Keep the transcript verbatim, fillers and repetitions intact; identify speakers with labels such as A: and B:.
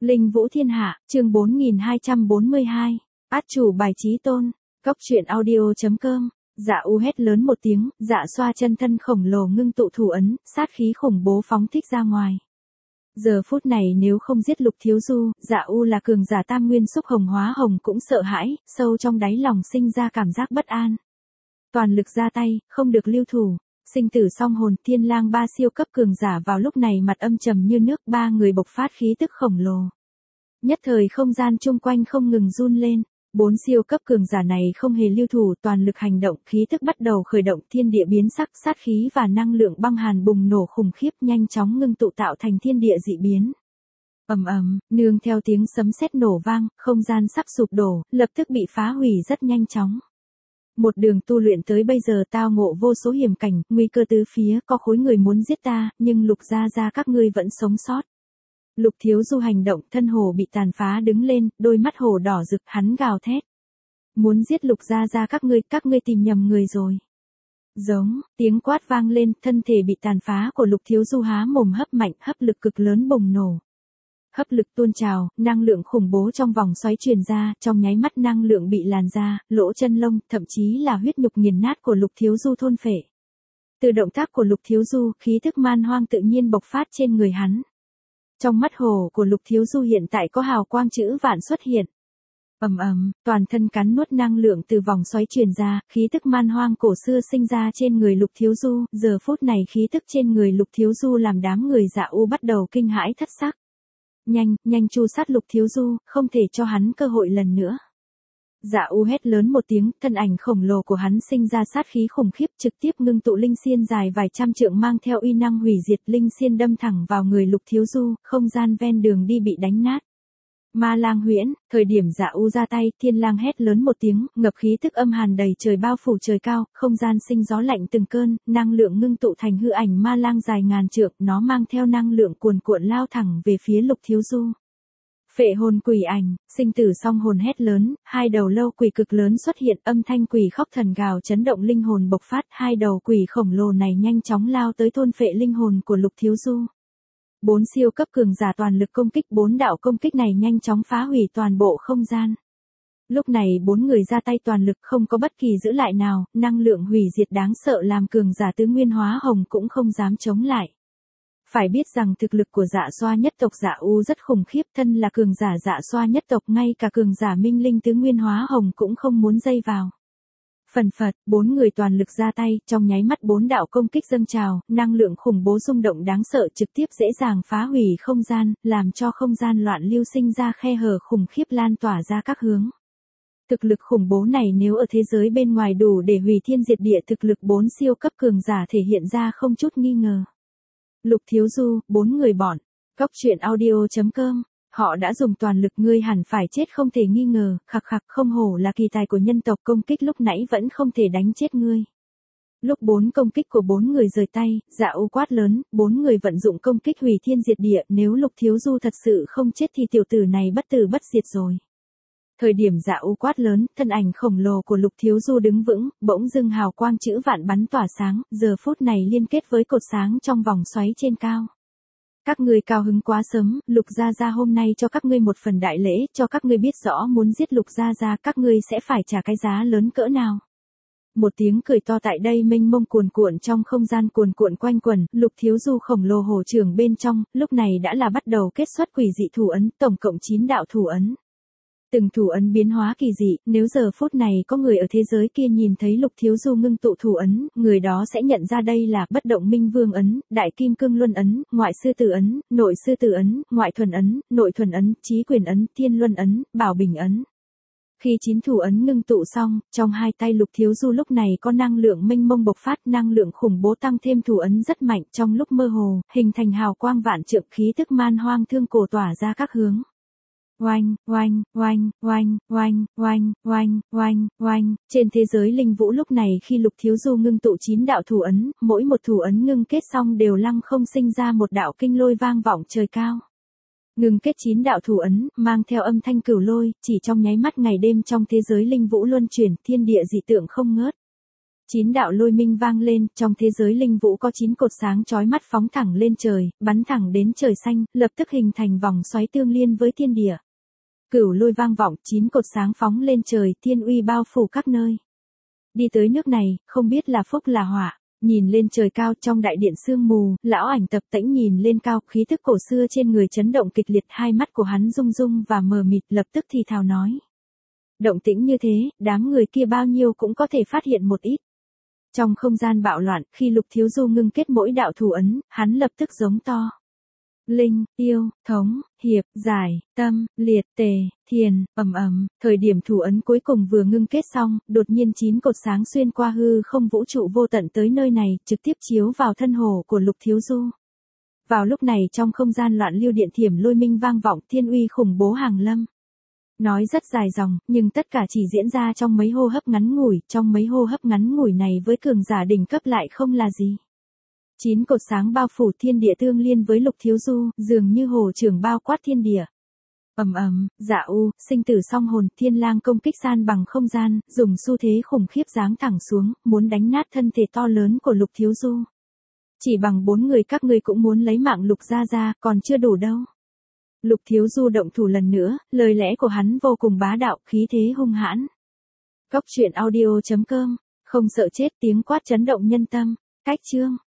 A: Linh Vũ Thiên Hạ, chương bốn nghìn hai trăm bốn mươi hai. Át chủ bài chí tôn. Cốc truyện audio.com. Dạ U hét lớn một tiếng, dạ xoa chân thân khổng lồ ngưng tụ thủ ấn, sát khí khủng bố phóng thích ra ngoài. Giờ phút này nếu không giết Lục Thiếu Du, dạ U là cường giả tam nguyên xúc hồng hóa hồng cũng sợ hãi, sâu trong đáy lòng sinh ra cảm giác bất an. Toàn lực ra tay, không được lưu thủ. Sinh tử song hồn, Thiên Lang ba siêu cấp cường giả vào lúc này mặt âm trầm như nước, ba người bộc phát khí tức khổng lồ. Nhất thời không gian chung quanh không ngừng run lên. Bốn siêu cấp cường giả này không hề lưu thủ, toàn lực hành động, khí tức bắt đầu khởi động, thiên địa biến sắc, sát khí và năng lượng băng hàn bùng nổ khủng khiếp, nhanh chóng ngưng tụ tạo thành thiên địa dị biến. Ầm ầm, nương theo tiếng sấm sét nổ vang, không gian sắp sụp đổ, lập tức bị phá hủy rất nhanh chóng. Một đường tu luyện tới bây giờ tao ngộ vô số hiểm cảnh, nguy cơ tứ phía, có khối người muốn giết ta, nhưng Lục gia gia các ngươi vẫn sống sót. Lục Thiếu Du hành động, thân hồ bị tàn phá đứng lên, đôi mắt hồ đỏ rực, hắn gào thét. Muốn giết Lục gia gia các ngươi, các ngươi tìm nhầm người rồi. Giống, tiếng quát vang lên, thân thể bị tàn phá của Lục Thiếu Du há mồm hấp mạnh, hấp lực cực lớn bùng nổ. Hấp lực tuôn trào, năng lượng khủng bố trong vòng xoáy truyền ra, trong nháy mắt năng lượng bị làn da, lỗ chân lông, thậm chí là huyết nhục nghiền nát của Lục Thiếu Du thôn phệ. Từ động tác của Lục Thiếu Du, khí thức man hoang tự nhiên bộc phát trên người hắn. Trong mắt hồ của Lục Thiếu Du hiện tại có hào quang chữ vạn xuất hiện. Ầm ầm, toàn thân cắn nuốt năng lượng từ vòng xoáy truyền ra, khí tức man hoang cổ xưa sinh ra trên người Lục Thiếu Du, giờ phút này khí tức trên người Lục Thiếu Du làm đám người Dạ U bắt đầu kinh hãi thất sắc. Nhanh, nhanh tru sát Lục Thiếu Du, không thể cho hắn cơ hội lần nữa. Dạ U hét lớn một tiếng, thân ảnh khổng lồ của hắn sinh ra sát khí khủng khiếp, trực tiếp ngưng tụ linh xiên dài vài trăm trượng mang theo uy năng hủy diệt, linh xiên đâm thẳng vào người Lục Thiếu Du, không gian ven đường đi bị đánh nát. Ma Lang huyễn, thời điểm Dạ U ra tay, Thiên Lang hét lớn một tiếng, ngập khí tức âm hàn đầy trời bao phủ trời cao, không gian sinh gió lạnh từng cơn, năng lượng ngưng tụ thành hư ảnh Ma Lang dài ngàn trượng, nó mang theo năng lượng cuồn cuộn lao thẳng về phía Lục Thiếu Du. Phệ hồn quỷ ảnh, sinh tử song hồn hét lớn, hai đầu lâu quỷ cực lớn xuất hiện, âm thanh quỷ khóc thần gào chấn động linh hồn bộc phát, hai đầu quỷ khổng lồ này nhanh chóng lao tới thôn phệ linh hồn của Lục Thiếu Du. Bốn siêu cấp cường giả toàn lực công kích, bốn đạo công kích này nhanh chóng phá hủy toàn bộ không gian. Lúc này bốn người ra tay toàn lực, không có bất kỳ giữ lại nào, năng lượng hủy diệt đáng sợ làm cường giả tứ nguyên hóa hồng cũng không dám chống lại. Phải biết rằng thực lực của Dạ xoa nhất tộc Dạ U rất khủng khiếp, thân là cường giả Dạ xoa nhất tộc, ngay cả cường giả minh linh tứ nguyên hóa hồng cũng không muốn dây vào. Phần phật, bốn người toàn lực ra tay, trong nháy mắt bốn đạo công kích dâng trào, năng lượng khủng bố rung động đáng sợ trực tiếp dễ dàng phá hủy không gian, làm cho không gian loạn lưu sinh ra khe hở khủng khiếp lan tỏa ra các hướng. Thực lực khủng bố này nếu ở thế giới bên ngoài đủ để hủy thiên diệt địa, thực lực bốn siêu cấp cường giả thể hiện ra không chút nghi ngờ. Lục Thiếu Du, bốn người bọn. Cốc truyện audio.com. Họ đã dùng toàn lực, ngươi hẳn phải chết không thể nghi ngờ, khặc khặc, không hổ là kỳ tài của nhân tộc, công kích lúc nãy vẫn không thể đánh chết ngươi. Lúc bốn công kích của bốn người rời tay, Dạ U quát lớn, bốn người vận dụng công kích hủy thiên diệt địa, nếu Lục Thiếu Du thật sự không chết thì tiểu tử này bất tử bất diệt rồi. Thời điểm Dạ U quát lớn, thân ảnh khổng lồ của Lục Thiếu Du đứng vững, bỗng dưng hào quang chữ vạn bắn tỏa sáng, giờ phút này liên kết với cột sáng trong vòng xoáy trên cao. Các ngươi cao hứng quá sớm, Lục gia gia hôm nay cho các ngươi một phần đại lễ, cho các ngươi biết rõ muốn giết Lục gia gia các ngươi sẽ phải trả cái giá lớn cỡ nào. Một tiếng cười to tại đây mênh mông cuồn cuộn trong không gian cuồn cuộn quanh quẩn, Lục Thiếu Du khổng lồ hổ trưởng bên trong, lúc này đã là bắt đầu kết xuất quỷ dị thủ ấn, tổng cộng chín đạo thủ ấn. Từng thủ ấn biến hóa kỳ dị, nếu giờ phút này có người ở thế giới kia nhìn thấy Lục Thiếu Du ngưng tụ thủ ấn, người đó sẽ nhận ra đây là bất động minh vương ấn, đại kim cương luân ấn, ngoại sư tử ấn, nội sư tử ấn, ngoại thuần ấn, nội thuần ấn, chí quyền ấn, thiên luân ấn, bảo bình ấn. Khi chín thủ ấn ngưng tụ xong, trong hai tay Lục Thiếu Du lúc này có năng lượng mênh mông bộc phát, năng lượng khủng bố tăng thêm thủ ấn rất mạnh, trong lúc mơ hồ, hình thành hào quang vạn trượng, khí tức man hoang thương cổ tỏa ra các hướng. Oanh, oanh, oanh, oanh, oanh, oanh, oanh, oanh, oanh, trên thế giới linh vũ lúc này khi Lục Thiếu Du ngưng tụ chín đạo thủ ấn, mỗi một thủ ấn ngưng kết xong đều lăng không sinh ra một đạo kinh lôi vang vọng trời cao. Ngưng kết chín đạo thủ ấn, mang theo âm thanh cửu lôi, chỉ trong nháy mắt ngày đêm trong thế giới linh vũ luân chuyển, thiên địa dị tượng không ngớt. Chín đạo lôi minh vang lên, trong thế giới linh vũ có chín cột sáng chói mắt phóng thẳng lên trời, bắn thẳng đến trời xanh, lập tức hình thành vòng xoáy tương liên với thiên địa. Cửu lôi vang vọng, chín cột sáng phóng lên trời, thiên uy bao phủ các nơi. Đi tới nước này, không biết là phúc là họa. Nhìn lên trời cao trong đại điện sương mù, lão ảnh tập tễnh nhìn lên cao, khí thức cổ xưa trên người chấn động kịch liệt, hai mắt của hắn rung rung và mờ mịt, lập tức thì thào nói. Động tĩnh như thế, đám người kia bao nhiêu cũng có thể phát hiện một ít. Trong không gian bạo loạn, khi Lục Thiếu Du ngưng kết mỗi đạo thủ ấn, hắn lập tức giống to. Linh, yêu, thống, hiệp, giải, tâm, liệt, tề, thiền, ầm ầm, thời điểm thủ ấn cuối cùng vừa ngưng kết xong, đột nhiên chín cột sáng xuyên qua hư không vũ trụ vô tận tới nơi này, trực tiếp chiếu vào thân hồ của Lục Thiếu Du. Vào lúc này trong không gian loạn lưu điện thiểm lôi minh vang vọng, thiên uy khủng bố hàng lâm. Nói rất dài dòng, nhưng tất cả chỉ diễn ra trong mấy hô hấp ngắn ngủi, trong mấy hô hấp ngắn ngủi này với cường giả đỉnh cấp lại không là gì. Chín cột sáng bao phủ thiên địa tương liên với Lục Thiếu Du, dường như hồ trường bao quát thiên địa. Ầm ầm, dạ u, sinh tử song hồn, thiên lang công kích san bằng không gian, dùng xu thế khủng khiếp giáng thẳng xuống, muốn đánh nát thân thể to lớn của Lục Thiếu Du. Chỉ bằng bốn người các ngươi cũng muốn lấy mạng Lục gia gia, còn chưa đủ đâu. Lục Thiếu Du động thủ lần nữa, lời lẽ của hắn vô cùng bá đạo, khí thế hung hãn. Cốc truyện audio chấm com, không sợ chết, tiếng quát chấn động nhân tâm. Cách chương